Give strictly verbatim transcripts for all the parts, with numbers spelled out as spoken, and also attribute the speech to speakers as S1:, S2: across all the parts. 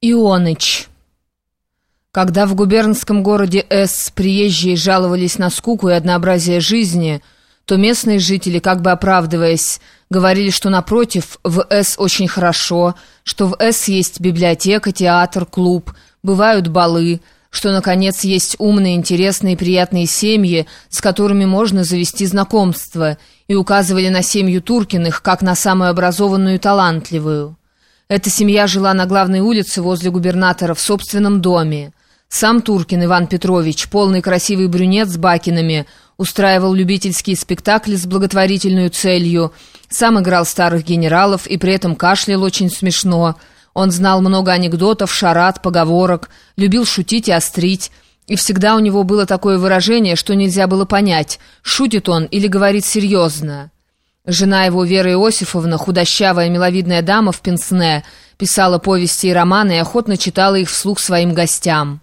S1: Ионыч. Когда в губернском городе С приезжие жаловались на скуку и однообразие жизни, то местные жители, как бы оправдываясь, говорили, что напротив, в С очень хорошо, что в С есть библиотека, театр, клуб, бывают балы, что, наконец, есть умные, интересные, приятные семьи, с которыми можно завести знакомство, и указывали на семью Туркиных, как на самую образованную и талантливую. Эта семья жила на главной улице возле губернатора в собственном доме. Сам Туркин Иван Петрович, полный красивый брюнет с бакинами, устраивал любительские спектакли с благотворительной целью, сам играл старых генералов и при этом кашлял очень смешно. Он знал много анекдотов, шарад, поговорок, любил шутить и острить, и всегда у него было такое выражение, что нельзя было понять, шутит он или говорит серьезно. Жена его, Вера Иосифовна, худощавая миловидная дама в пенсне, писала повести и романы и охотно читала их вслух своим гостям.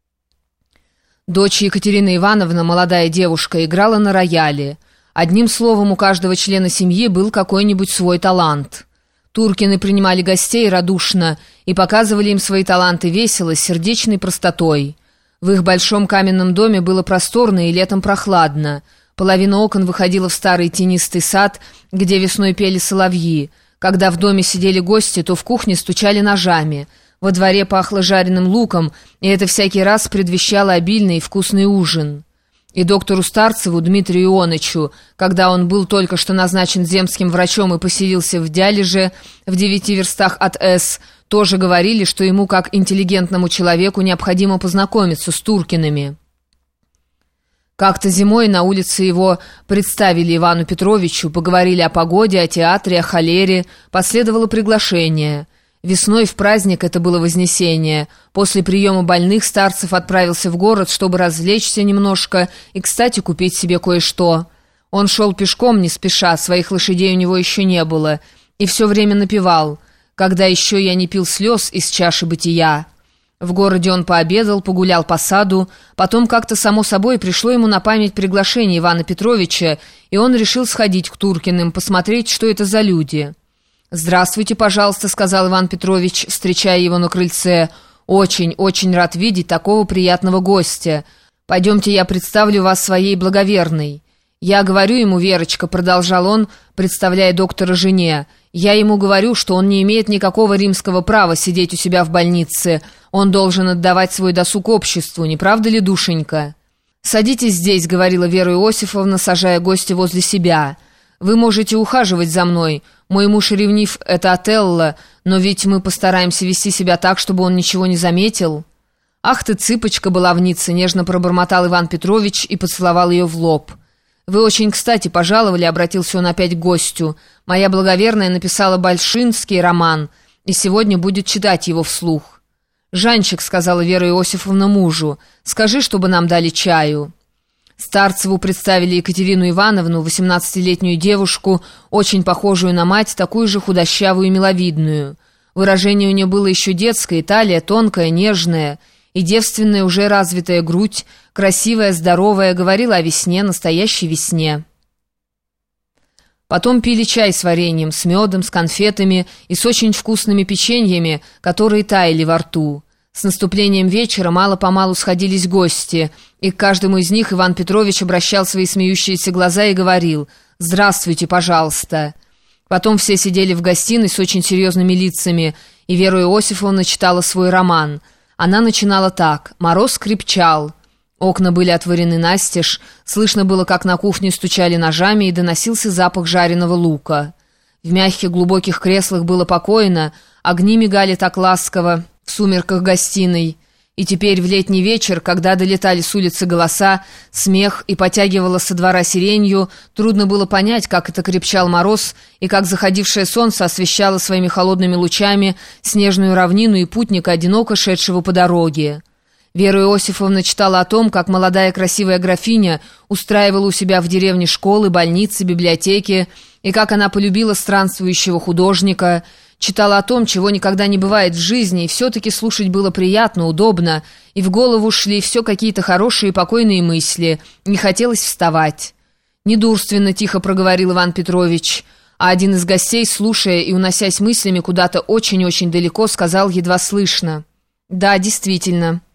S1: Дочь Екатерина Ивановна, молодая девушка, играла на рояле. Одним словом, у каждого члена семьи был какой-нибудь свой талант. Туркины принимали гостей радушно и показывали им свои таланты весело, с сердечной простотой. В их большом каменном доме было просторно и летом прохладно. Половина окон выходила в старый тенистый сад, где весной пели соловьи. Когда в доме сидели гости, то в кухне стучали ножами. Во дворе пахло жареным луком, и это всякий раз предвещало обильный и вкусный ужин. И доктору Старцеву, Дмитрию Ионычу, когда он был только что назначен земским врачом и поселился в Дялеже, в девяти верстах от С, тоже говорили, что ему, как интеллигентному человеку, необходимо познакомиться с Туркиными. Как-то зимой на улице его представили Ивану Петровичу, поговорили о погоде, о театре, о холере, последовало приглашение. Весной в праздник, это было Вознесение, после приема больных Старцев отправился в город, чтобы развлечься немножко и, кстати, купить себе кое-что. Он шел пешком, не спеша, своих лошадей у него еще не было, и все время напевал «Когда еще я не пил слез из чаши бытия». В городе он пообедал, погулял по саду, потом как-то само собой пришло ему на память приглашение Ивана Петровича, и он решил сходить к Туркиным, посмотреть, что это за люди. «Здравствуйте, пожалуйста», — сказал Иван Петрович, встречая его на крыльце. «Очень, очень рад видеть такого приятного гостя. Пойдемте, я представлю вас своей благоверной». «Я говорю ему, Верочка», — продолжал он, представляя доктора жене, «я ему говорю, что он не имеет никакого римского права сидеть у себя в больнице. Он должен отдавать свой досуг обществу, не правда ли, душенька?» «Садитесь здесь», — говорила Вера Иосифовна, сажая гостя возле себя. «Вы можете ухаживать за мной. Мой муж ревнив, это Отелло, но ведь мы постараемся вести себя так, чтобы он ничего не заметил». «Ах ты, цыпочка, баловница», — нежно пробормотал Иван Петрович и поцеловал ее в лоб. «Вы очень кстати пожаловали», — обратился он опять к гостю. «Моя благоверная написала большинский роман, и сегодня будет читать его вслух». «Жанчик», — сказала Вера Иосифовна мужу, — «скажи, чтобы нам дали чаю». Старцеву представили Екатерину Ивановну, восемнадцатилетнюю девушку, очень похожую на мать, такую же худощавую и миловидную. Выражение у нее было еще детское, талия тонкая, нежная, и девственная уже развитая грудь, красивая, здоровая, говорила о весне, настоящей весне. Потом пили чай с вареньем, с медом, с конфетами и с очень вкусными печеньями, которые таяли во рту. С наступлением вечера мало-помалу сходились гости, и к каждому из них Иван Петрович обращал свои смеющиеся глаза и говорил «Здравствуйте, пожалуйста». Потом все сидели в гостиной с очень серьезными лицами, и Вера Иосифовна читала свой роман. Она начинала так: «Мороз крепчал». Окна были отворены настежь, слышно было, как на кухне стучали ножами, и доносился запах жареного лука. В мягких глубоких креслах было покойно, огни мигали так ласково в сумерках гостиной. И теперь в летний вечер, когда долетали с улицы голоса, смех и потягивало со двора сиренью, трудно было понять, как это крепчал мороз и как заходившее солнце освещало своими холодными лучами снежную равнину и путника, одиноко шедшего по дороге. Вера Иосифовна читала о том, как молодая красивая графиня устраивала у себя в деревне школы, больницы, библиотеки, и как она полюбила странствующего художника. Читала о том, чего никогда не бывает в жизни, и все-таки слушать было приятно, удобно, и в голову шли все какие-то хорошие и покойные мысли. Не хотелось вставать. «Недурственно», — тихо проговорил Иван Петрович, а один из гостей, слушая и уносясь мыслями куда-то очень-очень далеко, сказал едва слышно: Да, действительно.